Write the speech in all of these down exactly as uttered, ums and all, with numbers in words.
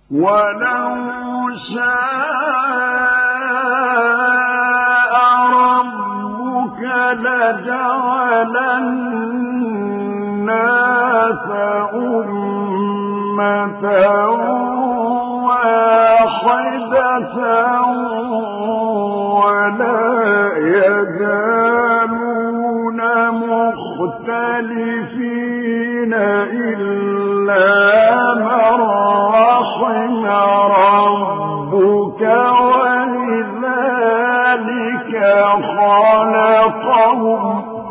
ولو شاء ربك لجعل الناس أمة واحدة ولا يزالون مختلفين إلا من رحم ربك ولذلك خلقهم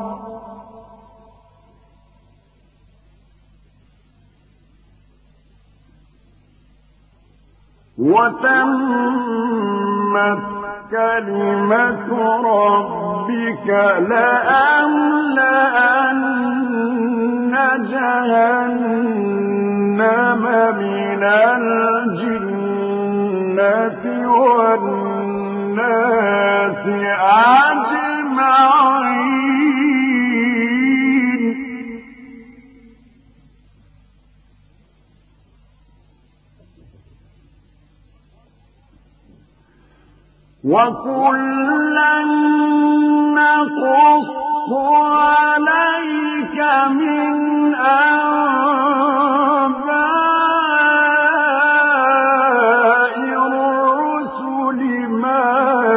وتمت كلمة ربك لأملأن جهنم من الجنة والناس أجمعين وكلا نقص عليك من أنباء الرسل ما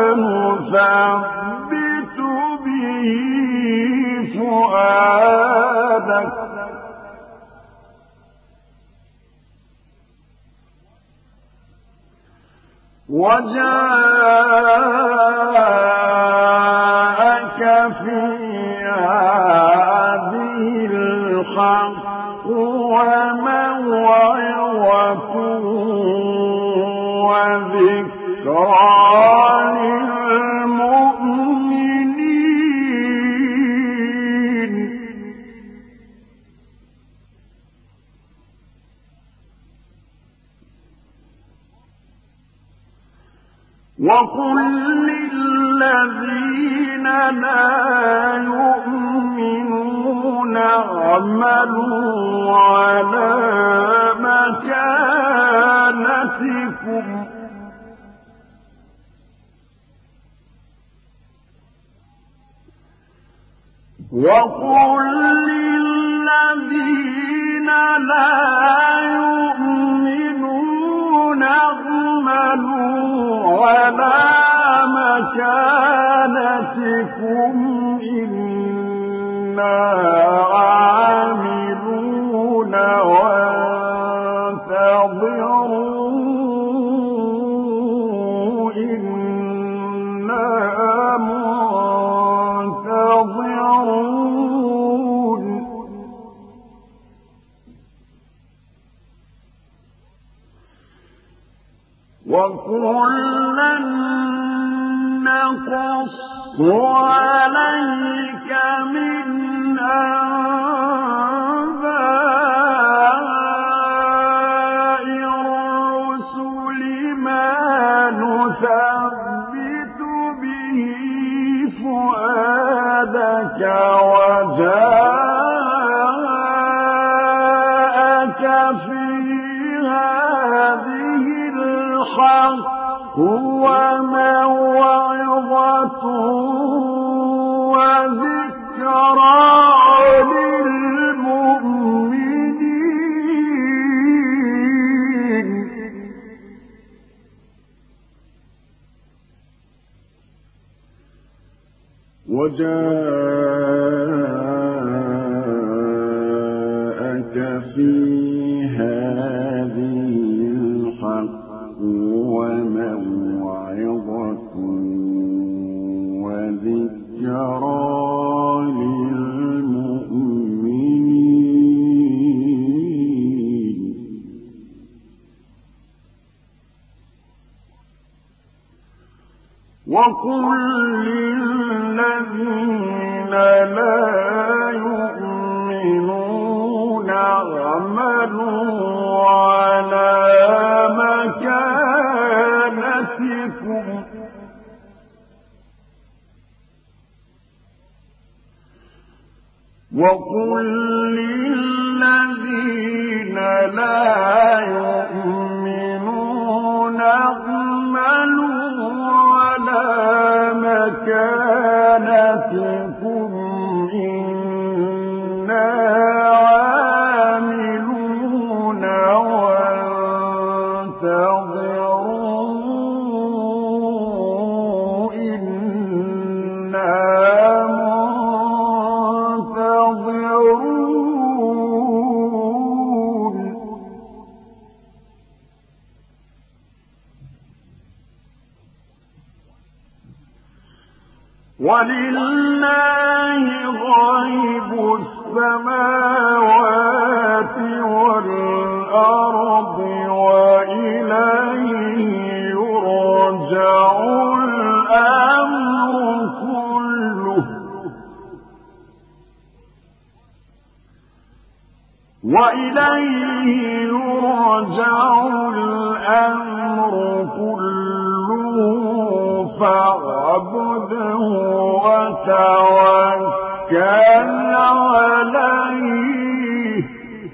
نثبت به فؤادك وجاءك في هذه الحق وموعظة وذكرى للمؤمنين وقل للذين لا يؤمنون اعملوا على مكانتكم وقل للذين لا يؤمنون اعملوا على مكانتكم إنا عاملون وانتظروا إنا منتظرون وكلا نقص عليك من أنباء الرسل ما نثبت به فؤادك وجاءك في هذه الحق وموعظة وذكرى للمؤمنين وجاءك في هذه الحق وموعظة وذكرى للمؤمنين وقل للذين لا يؤمنون اعملوا على مكانتكم وقل للذين لا يؤمنون ولله غيب السماوات والأرض وإليه يرجع الأمر كله وإليه يرجع الأمر كله فاعبده وتوكل عليه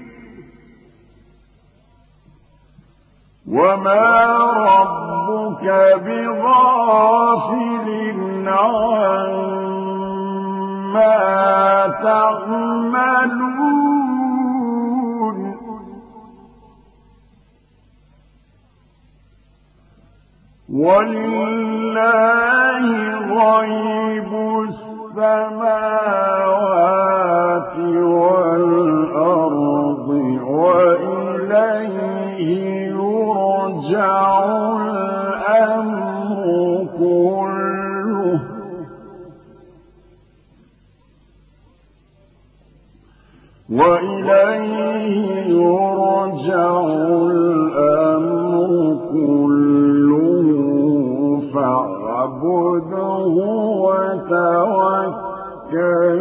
وما ربك بغافل عما تعملون ولله غيب السماوات والأرض وإليه يرجع الأمر كله وإليه يرجع الأمر كله فاعبده وتوكل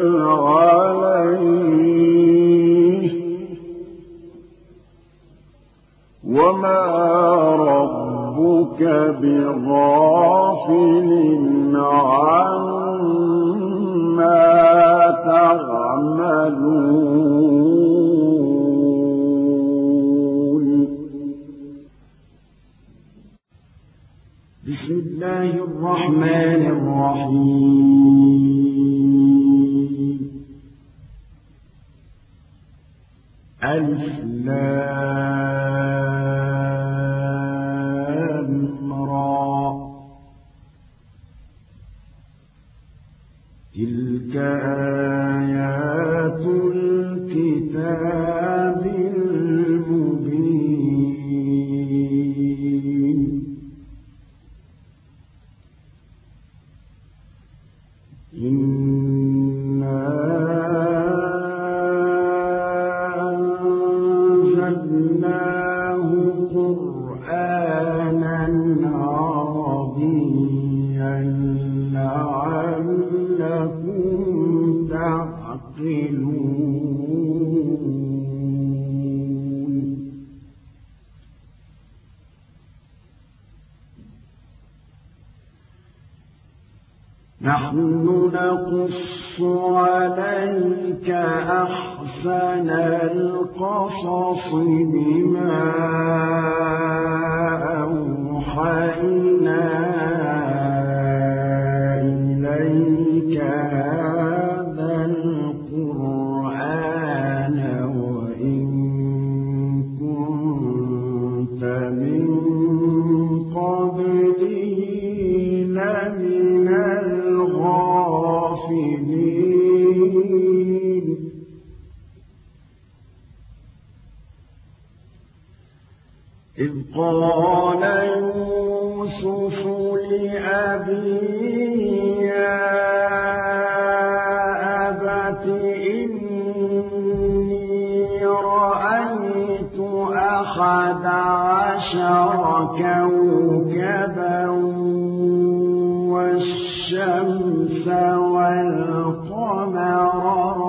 عليه وما ربك بغافل عما تعملون. بسم الله الرحمن الرحيم. ألف لام را تلك آيات الكتاب المبين. إنا أنزلناه قرآنا عربيا لعلكم تعقلون. نحن نقص عليك أحسن القصص بما أوحينا إليك هذا القرآن وإن كنت من قبله لمن الغافلين. إذ قال يوسف لأبيه يا أبت إني رأيت أحد عشر كوكبا والشمس والقمر